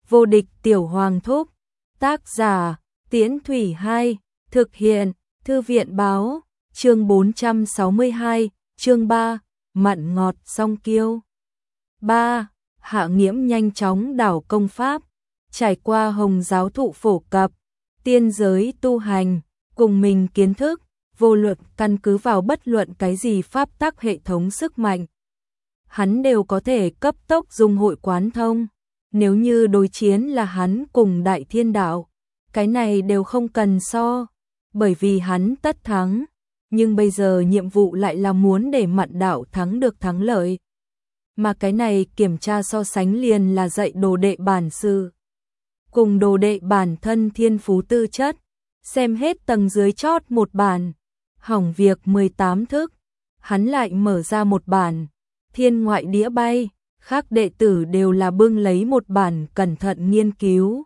vô địch tiểu hoàng thúc. Tác giả, Tiễn Thủy 2, thực hiện, Thư viện báo, chương 462, chương 3, mặn ngọt song kiêu. 3. Hạ Nghiễm nhanh chóng đảo công pháp, trải qua Hồng giáo thụ phổ cập, tiên giới tu hành, cùng mình kiến thức, vô luận căn cứ vào bất luận cái gì pháp tắc hệ thống sức mạnh. Hắn đều có thể cấp tốc dung hội quán thông, nếu như đối chiến là hắn cùng Đại Thiên Đạo, cái này đều không cần so, bởi vì hắn tất thắng, nhưng bây giờ nhiệm vụ lại là muốn để Mạn Đạo thắng được thắng lợi. Mà cái này kiểm tra so sánh liền là dạy đồ đệ bản sự, cùng đồ đệ bản thân thiên phú tư chất, xem hết tầng dưới chót một bản, hỏng việc 18 thức, hắn lại mở ra một bản, thiên ngoại đĩa bay, khác đệ tử đều là bưng lấy một bản cẩn thận nghiên cứu.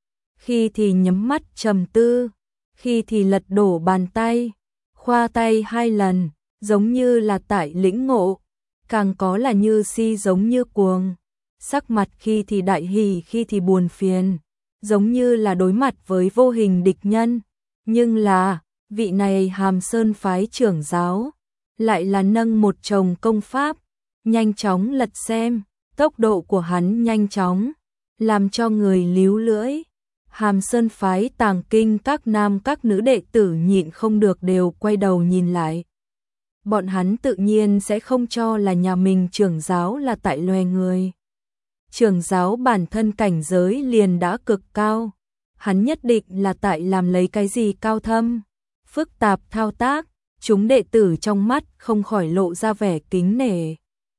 Khi thì nhắm mắt trầm tư, khi thì lật đổ bàn tay, khoa tay 2 lần, giống như là tại lĩnh ngộ, càng có là như si giống như cuồng, sắc mặt khi thì đại hỉ khi thì buồn phiền, giống như là đối mặt với vô hình địch nhân, nhưng là, vị này Hàm Sơn phái trưởng giáo, lại là nâng một chồng công pháp, nhanh chóng lật xem, tốc độ của hắn nhanh chóng, làm cho người líu lưỡi. Hàm Sơn phái tàng kinh các nam các nữ đệ tử nhịn không được đều quay đầu nhìn lại. Bọn hắn tự nhiên sẽ không cho là nhà mình trưởng giáo là tại loè người. Trưởng giáo bản thân cảnh giới liền đã cực cao, hắn nhất định là tại làm lấy cái gì cao thâm, phức tạp thao tác, chúng đệ tử trong mắt không khỏi lộ ra vẻ kính nể.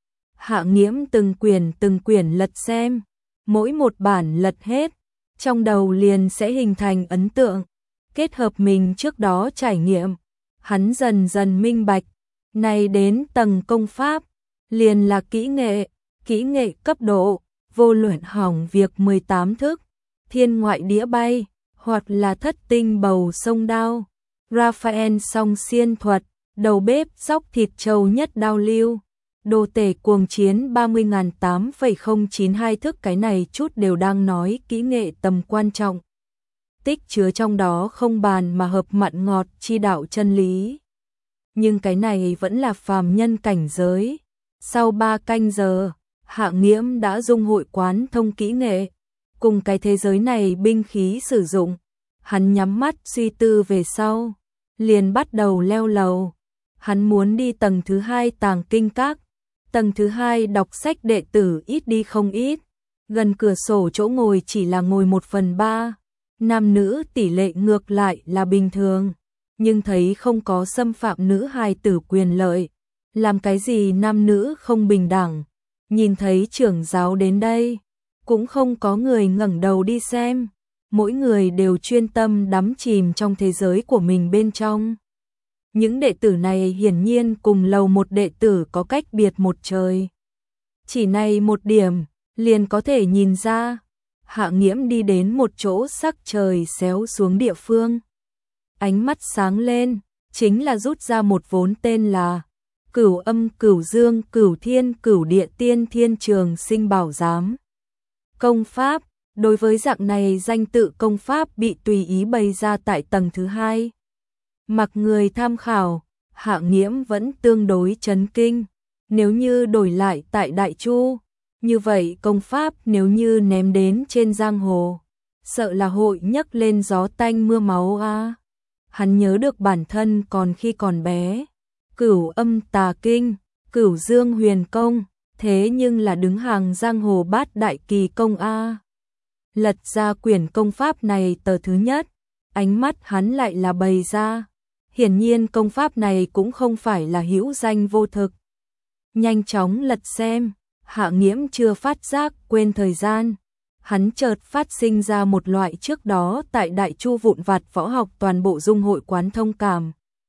Hạ Nghiễm từng quyển lật xem, mỗi một bản lật hết, trong đầu liền sẽ hình thành ấn tượng, kết hợp mình trước đó trải nghiệm, hắn dần dần minh bạch, này đến tầng công pháp, liền là kỹ nghệ cấp độ, vô luận hỏng việc 18 thức, thiên ngoại đĩa bay, hoặc là thất tinh bầu sông đao, Raphael song xiên thuật, đầu bếp dóc thịt trâu nhất đao lưu, đồ tể cuồng chiến 30.8,092 thức, cái này chút đều đang nói kỹ nghệ tầm quan trọng. Tích chứa trong đó không bàn mà hợp mặn ngọt chi đạo chân lý. Nhưng cái này vẫn là phàm nhân cảnh giới. Sau 3 canh giờ, Hạ Nghiễm đã dung hội quán thông kỹ nghệ, cùng cái thế giới này binh khí sử dụng. Hắn nhắm mắt suy tư về sau, liền bắt đầu leo lầu. Hắn muốn đi tầng thứ 2 tàng kinh các. Tầng thứ 2 đọc sách đệ tử ít đi không ít, gần cửa sổ chỗ ngồi chỉ là ngồi 1/3, nam nữ tỷ lệ ngược lại là bình thường, nhưng thấy không có xâm phạm nữ hài tử quyền lợi, làm cái gì nam nữ không bình đẳng. Nhìn thấy trưởng giáo đến đây, cũng không có người ngẩng đầu đi xem, mỗi người đều chuyên tâm đắm chìm trong thế giới của mình bên trong. Những đệ tử này hiển nhiên cùng lầu một đệ tử có cách biệt một trời. Chỉ này một điểm, liền có thể nhìn ra, Hạ Nghiễm đi đến một chỗ sắc trời xéo xuống địa phương. Ánh mắt sáng lên, chính là rút ra một vốn tên là Cửu Âm Cửu Dương Cửu Thiên Cửu Địa Tiên Thiên Trường Sinh Bảo Giám. Công pháp, đối với dạng này danh tự công pháp bị tùy ý bày ra tại tầng thứ 2. Mặc người tham khảo, Hạ Nghiễm vẫn tương đối chấn kinh. Nếu như đổi lại tại Đại Chu, như vậy công pháp nếu như ném đến trên giang hồ, sợ là hội nhấc lên gió tanh mưa máu a. Hắn nhớ được bản thân còn khi còn bé, Cửu Âm Tà Kinh, Cửu Dương Huyền Công, thế nhưng là đứng hàng giang hồ bát đại kỳ công a. Lật ra quyển công pháp này tờ thứ nhất, ánh mắt hắn lại là bày ra. Hiển nhiên công pháp này cũng không phải là hữu danh vô thực. Nhanh chóng lật xem, Hạ Nghiễm chưa phát giác quên thời gian. Hắn chợt phát sinh ra một loại trước đó tại Đại Chu vụn vặt võ học toàn bộ dung hội quán thông cảm.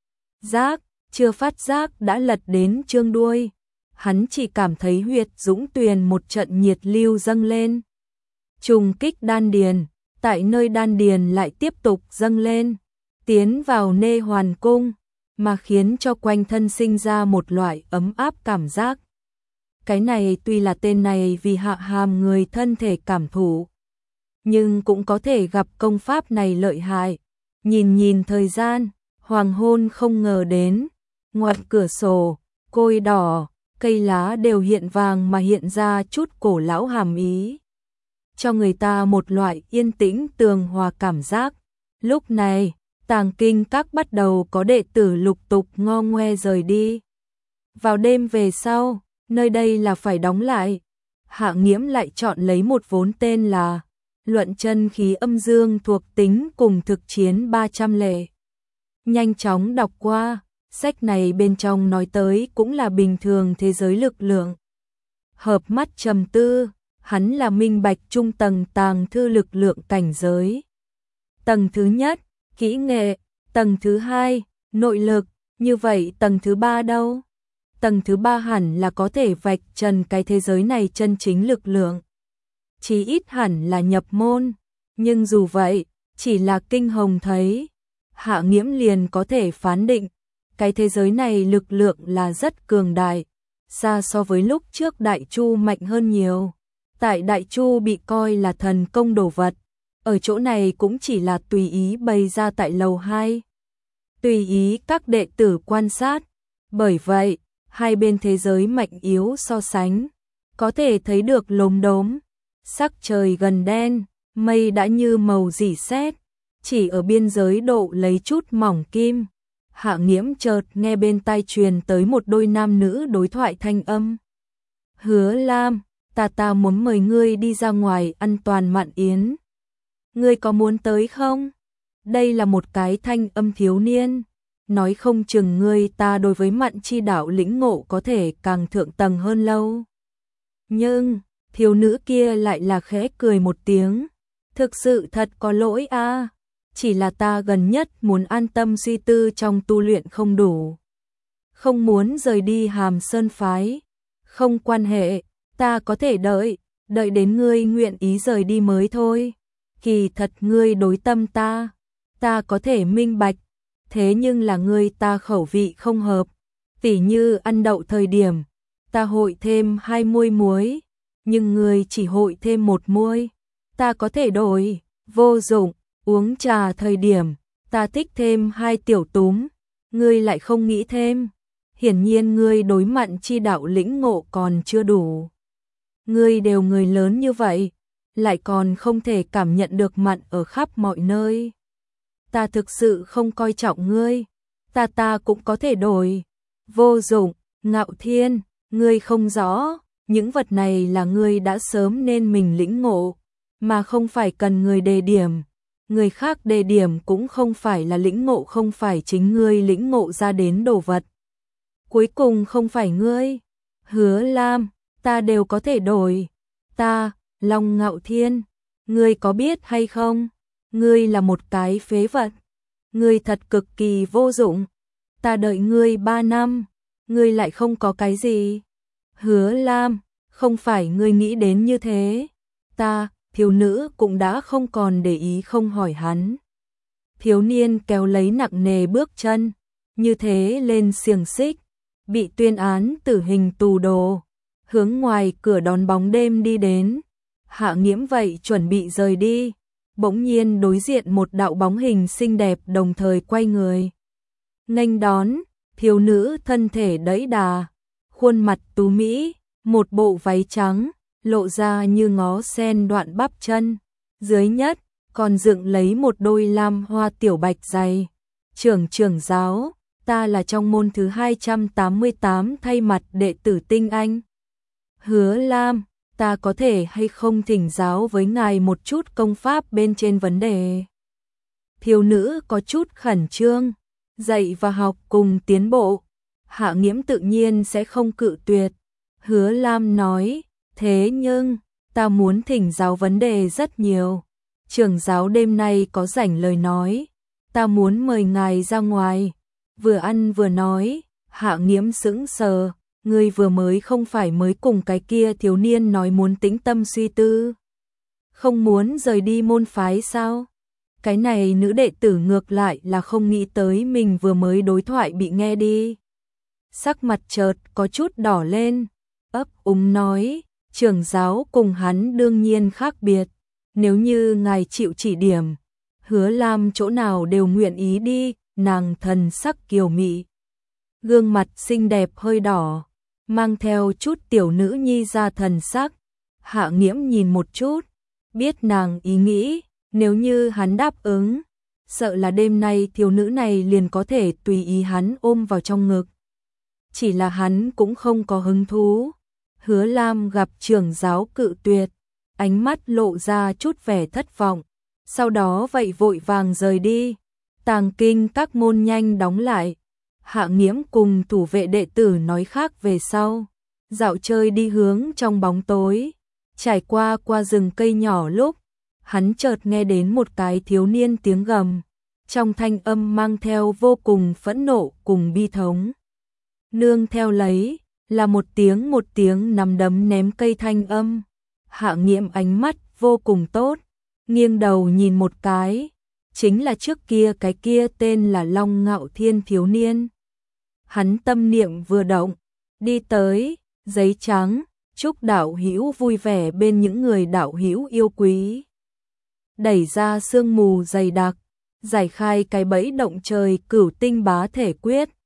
Giác, chưa phát giác đã lật đến chương đuôi. Hắn chỉ cảm thấy huyệt dũng tuyền một trận nhiệt lưu dâng lên. Trùng kích đan điền, tại nơi đan điền lại tiếp tục dâng lên, tiến vào nê hoàn cung, mà khiến cho quanh thân sinh ra một loại ấm áp cảm giác. Cái này tuy là tên này vì Hạ Hàm người thân thể cảm thụ, nhưng cũng có thể gặp công pháp này lợi hại. Nhìn thời gian, hoàng hôn không ngờ đến, ngoài cửa sổ, côi đỏ, cây lá đều hiện vàng mà hiện ra chút cổ lão hàm ý, cho người ta một loại yên tĩnh tường hòa cảm giác. Lúc này, Tàng Kinh Các bắt đầu có đệ tử lục tục ngo ngoe rời đi. Vào đêm về sau, nơi đây là phải đóng lại. Hạ Nghiễm lại chọn lấy một vốn tên là Luận chân khí âm dương thuộc tính cùng thực chiến 300 lệ. Nhanh chóng đọc qua, sách này bên trong nói tới cũng là bình thường thế giới lực lượng. Hợp mắt trầm tư, hắn là minh bạch trung tầng tàng thư lực lượng cảnh giới. Tầng thứ nhất, kỹ nghệ, tầng thứ hai, nội lực, như vậy tầng thứ ba đâu? Tầng thứ ba hẳn là có thể vạch trần cái thế giới này chân chính lực lượng. Chí ít hẳn là nhập môn, nhưng dù vậy, chỉ là kinh hồng thấy, Hạ Nghiễm liền có thể phán định, cái thế giới này lực lượng là rất cường đại, xa so với lúc trước Đại Chu mạnh hơn nhiều. Tại Đại Chu bị coi là thần công đồ vật, ở chỗ này cũng chỉ là tùy ý bày ra tại lầu 2. Tùy ý các đệ tử quan sát, bởi vậy, hai bên thế giới mạnh yếu so sánh, có thể thấy được lốm đốm, sắc trời gần đen, mây đã như màu rỉ sét, chỉ ở biên giới độ lấy chút mỏng kim. Hạ Nghiễm chợt nghe bên tai truyền tới một đôi nam nữ đối thoại thanh âm. Hứa Lam, ta muốn mời ngươi đi ra ngoài ăn toàn mạn yến. Ngươi có muốn tới không? Đây là một cái thanh âm thiếu niên. Nói không chừng ngươi ta đối với mạn chi đạo lĩnh ngộ có thể càng thượng tầng hơn lâu. Nhưng, thiếu nữ kia lại là khẽ cười một tiếng. Thực sự thật có lỗi a, chỉ là ta gần nhất muốn an tâm suy tư trong tu luyện không đủ. Không muốn rời đi Hàm Sơn phái. Không quan hệ, ta có thể đợi đến ngươi nguyện ý rời đi mới thôi. Kỳ thật ngươi đối tâm ta có thể minh bạch, thế nhưng là ngươi ta khẩu vị không hợp. Tỉ như ăn đậu thời điểm, ta hội thêm 2 muôi muối, nhưng ngươi chỉ hội thêm 1 muôi. Ta có thể đổi, vô dụng. Uống trà thời điểm, ta thích thêm 2 tiểu túm, ngươi lại không nghĩ thêm. Hiển nhiên ngươi đối mạn chi đạo lĩnh ngộ còn chưa đủ. Ngươi đều người lớn như vậy, lại còn không thể cảm nhận được mặn ở khắp mọi nơi. Ta thực sự không coi trọng ngươi, ta cũng có thể đổi. Vô dụng, Ngạo Thiên, ngươi không rõ, những vật này là ngươi đã sớm nên mình lĩnh ngộ, mà không phải cần người đề điểm. Người khác đề điểm cũng không phải là lĩnh ngộ, không phải chính ngươi lĩnh ngộ ra đến đồ vật. Cuối cùng không phải ngươi. Hứa Lam, ta đều có thể đổi. Ta, Long Ngạo Thiên, ngươi có biết hay không? Ngươi là một cái phế vật. Ngươi thật cực kỳ vô dụng. Ta đợi ngươi 3 năm, ngươi lại không có cái gì. Hứa Lam, không phải ngươi nghĩ đến như thế. Thiếu nữ cũng đã không còn để ý, không hỏi hắn. Thiếu niên kéo lấy nặng nề bước chân, như thế lên xiềng xích, bị tuyên án tử hình tù đồ, hướng ngoài cửa đón bóng đêm đi đến. Hạ Nghiễm vậy chuẩn bị rời đi, bỗng nhiên đối diện một đạo bóng hình xinh đẹp đồng thời quay người. Nghênh đón, thiếu nữ thân thể đẫy đà, khuôn mặt tú mỹ, một bộ váy trắng, lộ ra như ngó sen đoạn bắp chân, dưới nhất còn dựng lấy một đôi lam hoa tiểu bạch giày. Trưởng giáo, ta là trong môn thứ 288 thay mặt đệ tử Tinh Anh. Hứa Lam, ta có thể hay không thỉnh giáo với ngài một chút công pháp bên trên vấn đề. Thiếu nữ có chút khẩn trương, dạy và học cùng tiến bộ. Hạ Nghiễm tự nhiên sẽ không cự tuyệt. Hứa Lam nói, thế nhưng, ta muốn thỉnh giáo vấn đề rất nhiều. Trưởng giáo đêm nay có rảnh lời nói, ta muốn mời ngài ra ngoài. Vừa ăn vừa nói, Hạ Nghiễm sững sờ, ngươi vừa mới không phải mới cùng cái kia thiếu niên nói muốn tĩnh tâm suy tư. Không muốn rời đi môn phái sao? Cái này nữ đệ tử ngược lại là không nghĩ tới mình vừa mới đối thoại bị nghe đi. Sắc mặt chợt có chút đỏ lên, ấp úng nói, trưởng giáo cùng hắn đương nhiên khác biệt. nếu như ngài chịu chỉ điểm, Hứa Lam chỗ nào đều nguyện ý đi. Nàng thần sắc kiều mị, gương mặt xinh đẹp hơi đỏ, mang theo chút tiểu nữ nhi ra thần sắc. Hạ Nghiễm nhìn một chút, biết nàng ý nghĩ, nếu như hắn đáp ứng, sợ là đêm nay thiếu nữ này liền có thể tùy ý hắn ôm vào trong ngực. Chỉ là hắn cũng không có hứng thú. Hứa Lam gặp trưởng giáo cự tuyệt, ánh mắt lộ ra chút vẻ thất vọng, sau đó vậy vội vàng rời đi. Tàng kinh các môn nhanh đóng lại. Hạ Nghiễm cùng thủ vệ đệ tử nói khác về sau, dạo chơi đi hướng trong bóng tối, trải qua rừng cây nhỏ lúc, hắn chợt nghe đến một cái thiếu niên tiếng gầm, trong thanh âm mang theo vô cùng phẫn nộ cùng bi thống. Nương theo lấy là một tiếng nắm đấm ném cây thanh âm. Hạ Nghiễm ánh mắt vô cùng tốt, nghiêng đầu nhìn một cái, chính là trước kia cái kia tên là Long Ngạo Thiên thiếu niên. Hắn tâm niệm vừa động, đi tới, giấy trắng, chúc đạo hữu vui vẻ bên những người đạo hữu yêu quý. Đẩy ra sương mù dày đặc, giải khai cái bẫy động trời Cửu Tinh Bá Thể Quyết,